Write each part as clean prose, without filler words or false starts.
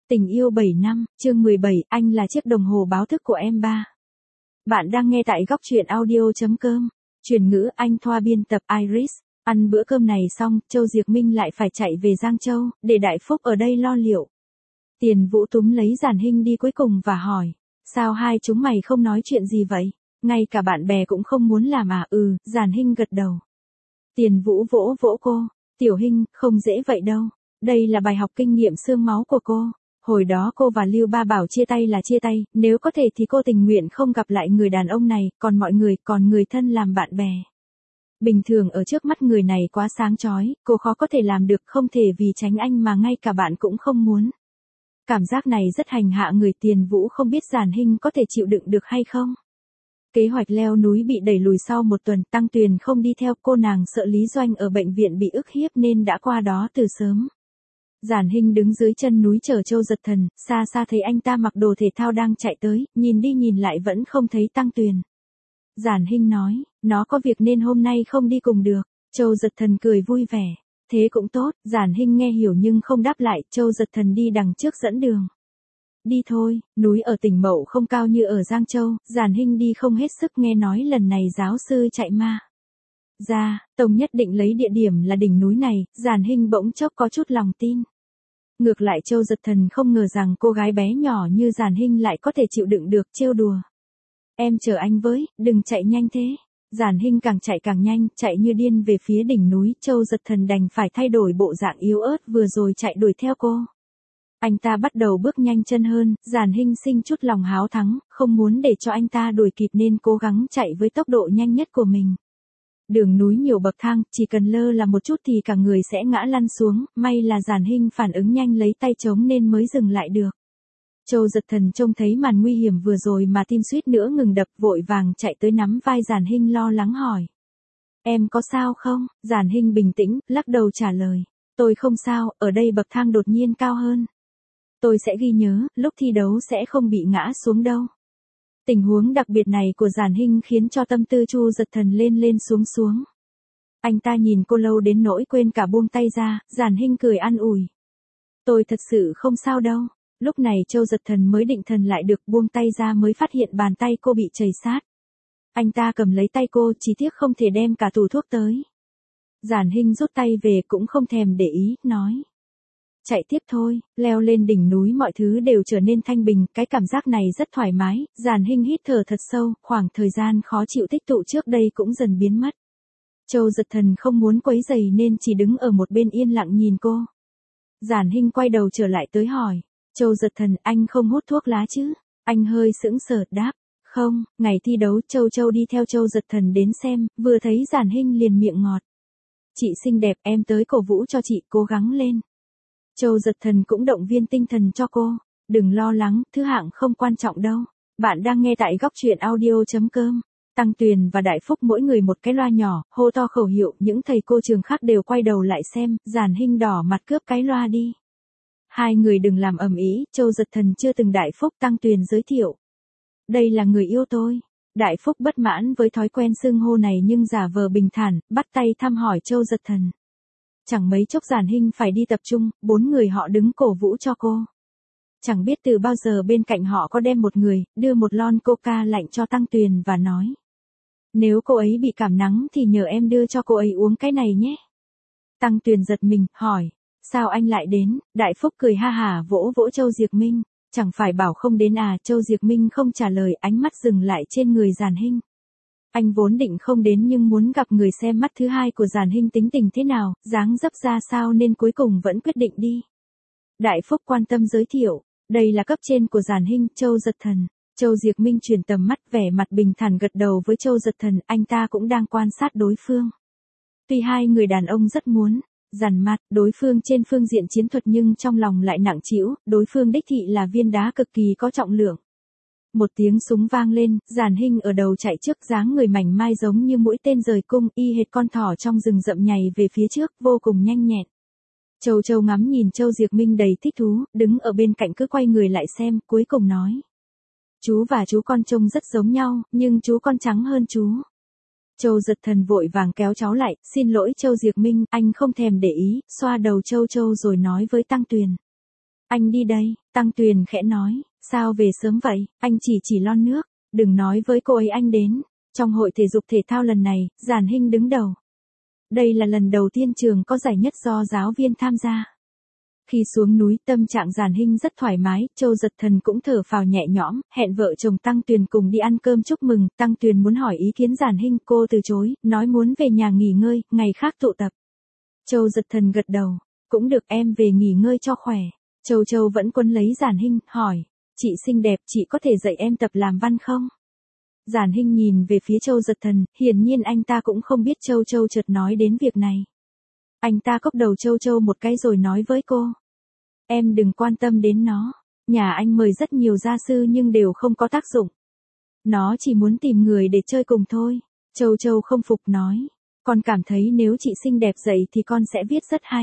Tình yêu 7 năm, chương 17, anh là chiếc đồng hồ báo thức của em ba. Bạn đang nghe tại góc truyện audio.com. Truyền ngữ Anh Thoa biên tập Iris. Ăn bữa cơm này xong, Châu Diệc Minh lại phải chạy về Giang Châu, để Đại Phúc ở đây lo liệu. Tiền Vũ túm lấy Giản Hinh đi cuối cùng và hỏi, sao hai chúng mày không nói chuyện gì vậy? Ngay cả bạn bè cũng không muốn làm à? Giản Hinh gật đầu. Tiền Vũ vỗ vỗ cô, Tiểu Hinh, không dễ vậy đâu. Đây là bài học kinh nghiệm xương máu của cô. Hồi đó cô và Lưu Ba Bảo chia tay là chia tay, nếu có thể thì cô tình nguyện không gặp lại người đàn ông này, còn mọi người, còn người thân làm bạn bè. Bình thường ở trước mắt người này quá sáng chói, cô khó có thể làm được, không thể vì tránh anh mà ngay cả bạn cũng không muốn. Cảm giác này rất hành hạ người. Tiền Vũ không biết Giản Hinh có thể chịu đựng được hay không. Kế hoạch leo núi bị đẩy lùi sau một tuần, Tăng Tuyền không đi theo, cô nàng sợ Lý Doanh ở bệnh viện bị ức hiếp nên đã qua đó từ sớm. Giản Hinh đứng dưới chân núi chờ Châu Giật Thần, xa xa thấy anh ta mặc đồ thể thao đang chạy tới, nhìn đi nhìn lại vẫn không thấy Tăng Tuyền. Giản Hinh nói, nó có việc nên hôm nay không đi cùng được. Châu Giật Thần cười vui vẻ, thế cũng tốt. Giản Hinh nghe hiểu nhưng không đáp lại. Châu Giật Thần đi đằng trước dẫn đường. Đi thôi, núi ở tỉnh Mậu không cao như ở Giang Châu. Giản Hinh đi không hết sức, nghe nói lần này giáo sư chạy ma ra, Tông nhất định lấy địa điểm là đỉnh núi này. Giản Hinh bỗng chốc có chút lòng tin. Ngược lại Châu Giật Thần không ngờ rằng cô gái bé nhỏ như Giản Hinh lại có thể chịu đựng được trêu đùa. Em chờ anh với, đừng chạy nhanh thế. Giản Hinh càng chạy càng nhanh, chạy như điên về phía đỉnh núi. Châu Giật Thần đành phải thay đổi bộ dạng yếu ớt vừa rồi chạy đuổi theo cô. Anh ta bắt đầu bước nhanh chân hơn. Giản Hinh sinh chút lòng háo thắng, không muốn để cho anh ta đuổi kịp nên cố gắng chạy với tốc độ nhanh nhất của mình. Đường núi nhiều bậc thang, chỉ cần lơ là một chút thì cả người sẽ ngã lăn xuống, may là Giản Hinh phản ứng nhanh lấy tay chống nên mới dừng lại được. Châu Giật Thần trông thấy màn nguy hiểm vừa rồi mà tim suýt nữa ngừng đập, vội vàng chạy tới nắm vai Giản Hinh lo lắng hỏi. Em có sao không? Giản Hinh bình tĩnh, lắc đầu trả lời. Tôi không sao, ở đây bậc thang đột nhiên cao hơn. Tôi sẽ ghi nhớ, lúc thi đấu sẽ không bị ngã xuống đâu. Tình huống đặc biệt này của Giản Hinh khiến cho tâm tư Chu Giật Thần lên lên xuống xuống. Anh ta nhìn cô lâu đến nỗi quên cả buông tay ra. Giản Hinh cười an ủi. Tôi thật sự không sao đâu. Lúc này Châu Giật Thần mới định thần lại được, buông tay ra mới phát hiện bàn tay cô bị chảy sát. Anh ta cầm lấy tay cô, chỉ tiếc không thể đem cả tủ thuốc tới. Giản Hinh rút tay về cũng không thèm để ý, nói. Chạy tiếp thôi. Leo lên đỉnh núi mọi thứ đều trở nên thanh bình, cái cảm giác này rất thoải mái. Giản Hinh hít thở thật sâu, khoảng thời gian khó chịu tích tụ trước đây cũng dần biến mất. Châu Giật Thần không muốn quấy rầy nên chỉ đứng ở một bên yên lặng nhìn cô. Giản Hinh quay đầu trở lại tới hỏi. Châu Giật Thần, anh không hút thuốc lá chứ? Anh hơi sững sờ đáp. Không. Ngày thi đấu Châu đi theo Châu Giật Thần đến xem, vừa thấy Giản Hinh liền miệng ngọt. Chị xinh đẹp, em tới cổ vũ cho chị, cố gắng lên. Châu Giật Thần cũng động viên tinh thần cho cô. Đừng lo lắng, thứ hạng không quan trọng đâu. Bạn đang nghe tại góc truyện audio.com. Tăng Tuyền và Đại Phúc mỗi người một cái loa nhỏ, hô to khẩu hiệu, những thầy cô trường khác đều quay đầu lại xem. Giản Hinh đỏ mặt cướp cái loa đi. Hai người đừng làm ầm ĩ. Châu Giật Thần chưa từng. Đại Phúc. Tăng Tuyền giới thiệu. Đây là người yêu tôi. Đại Phúc bất mãn với thói quen xưng hô này nhưng giả vờ bình thản, bắt tay thăm hỏi Châu Giật Thần. Chẳng mấy chốc Giản Hinh phải đi tập trung, 4 người họ đứng cổ vũ cho cô. Chẳng biết từ bao giờ bên cạnh họ có đem một người, đưa một lon coca lạnh cho Tăng Tuyền và nói. Nếu cô ấy bị cảm nắng thì nhờ em đưa cho cô ấy uống cái này nhé. Tăng Tuyền giật mình, hỏi. Sao anh lại đến? Đại Phúc cười ha hả vỗ vỗ Châu Diệc Minh. Chẳng phải bảo không đến à? Châu Diệc Minh không trả lời, ánh mắt dừng lại trên người Giản Hinh. Anh vốn định không đến nhưng muốn gặp người xem mắt thứ hai của Giản Hinh tính tình thế nào, dáng dấp ra sao nên cuối cùng vẫn quyết định đi. Đại Phúc quan tâm giới thiệu, đây là cấp trên của Giản Hinh, Châu Giật Thần. Châu Diệc Minh chuyển tầm mắt, vẻ mặt bình thản gật đầu với Châu Giật Thần, anh ta cũng đang quan sát đối phương. Tuy hai người đàn ông rất muốn dằn mặt đối phương trên phương diện chiến thuật nhưng trong lòng lại nặng trĩu, đối phương đích thị là viên đá cực kỳ có trọng lượng. Một tiếng súng vang lên, Giản Hinh ở đầu chạy trước, dáng người mảnh mai giống như mũi tên rời cung, y hệt con thỏ trong rừng rậm nhảy về phía trước, vô cùng nhanh nhẹn. Châu ngắm nhìn Châu Diệc Minh đầy thích thú, đứng ở bên cạnh cứ quay người lại xem, cuối cùng nói. Chú và chú con trông rất giống nhau, nhưng chú con trắng hơn chú. Châu Giật Thần vội vàng kéo cháu lại, xin lỗi Châu Diệc Minh, anh không thèm để ý, xoa đầu Châu rồi nói với Tăng Tuyền. Anh đi đây, Tăng Tuyền khẽ nói, sao về sớm vậy, anh chỉ lon nước, đừng nói với cô ấy anh đến. Trong hội thể dục thể thao lần này, Giản Hinh đứng đầu. Đây là lần đầu tiên trường có giải nhất do giáo viên tham gia. Khi xuống núi, tâm trạng Giản Hinh rất thoải mái, Châu Giật Thần cũng thở phào nhẹ nhõm, hẹn vợ chồng Tăng Tuyền cùng đi ăn cơm chúc mừng. Tăng Tuyền muốn hỏi ý kiến Giản Hinh, cô từ chối, nói muốn về nhà nghỉ ngơi, ngày khác tụ tập. Châu Giật Thần gật đầu, cũng được, em về nghỉ ngơi cho khỏe. Châu vẫn quấn lấy Giản Hinh, hỏi, chị xinh đẹp, chị có thể dạy em tập làm văn không? Giản Hinh nhìn về phía Châu Giật Thần, hiển nhiên anh ta cũng không biết Châu chợt nói đến việc này. Anh ta cốc đầu Châu một cái rồi nói với cô. Em đừng quan tâm đến nó, nhà anh mời rất nhiều gia sư nhưng đều không có tác dụng. Nó chỉ muốn tìm người để chơi cùng thôi. Châu không phục nói, con cảm thấy nếu chị xinh đẹp dạy thì con sẽ viết rất hay.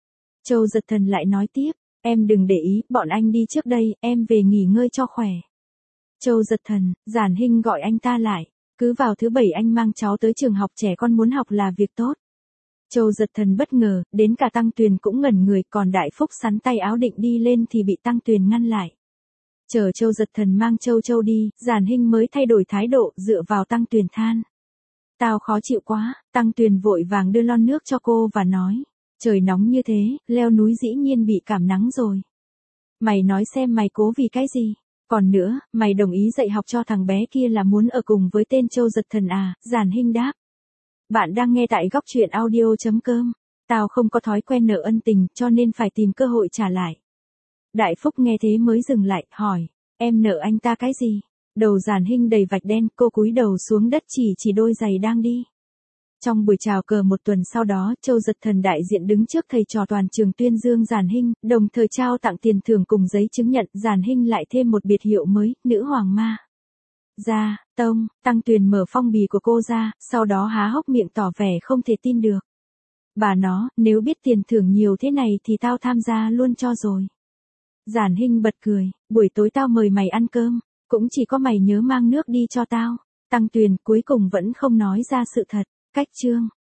Châu Giật Thần lại nói tiếp, em đừng để ý, bọn anh đi trước đây, em về nghỉ ngơi cho khỏe. Châu Giật Thần, Giản Hinh gọi anh ta lại, cứ vào thứ bảy anh mang cháu tới trường học, trẻ con muốn học là việc tốt. Châu Giật Thần bất ngờ, đến cả Tăng Tuyền cũng ngẩn người, còn Đại Phúc sắn tay áo định đi lên thì bị Tăng Tuyền ngăn lại. Chờ Châu Giật Thần mang Châu đi, Giản Hinh mới thay đổi thái độ, dựa vào Tăng Tuyền than. Tao khó chịu quá. Tăng Tuyền vội vàng đưa lon nước cho cô và nói, trời nóng như thế, leo núi dĩ nhiên bị cảm nắng rồi. Mày nói xem mày cố vì cái gì? Còn nữa, mày đồng ý dạy học cho thằng bé kia là muốn ở cùng với tên Châu Giật Thần à? Giản Hinh đáp. Bạn đang nghe tại góc truyện audio.com. Tao không có thói quen nợ ân tình, cho nên phải tìm cơ hội trả lại. Đại Phúc nghe thế mới dừng lại, hỏi, em nợ anh ta cái gì? Đầu Giản Hinh đầy vạch đen, cô cúi đầu xuống đất chỉ đôi giày đang đi. Trong buổi chào cờ một tuần sau đó, Châu Giật Thần đại diện đứng trước thầy trò toàn trường tuyên dương Giản Hinh, đồng thời trao tặng tiền thưởng cùng giấy chứng nhận. Giản Hinh lại thêm một biệt hiệu mới, nữ hoàng ma. Ra, Tông, Tăng Tuyền mở phong bì của cô ra, sau đó há hốc miệng tỏ vẻ không thể tin được. Bà nó, nếu biết tiền thưởng nhiều thế này thì tao tham gia luôn cho rồi. Giản Hinh bật cười, buổi tối tao mời mày ăn cơm, cũng chỉ có mày nhớ mang nước đi cho tao. Tăng Tuyền cuối cùng vẫn không nói ra sự thật. Cách chương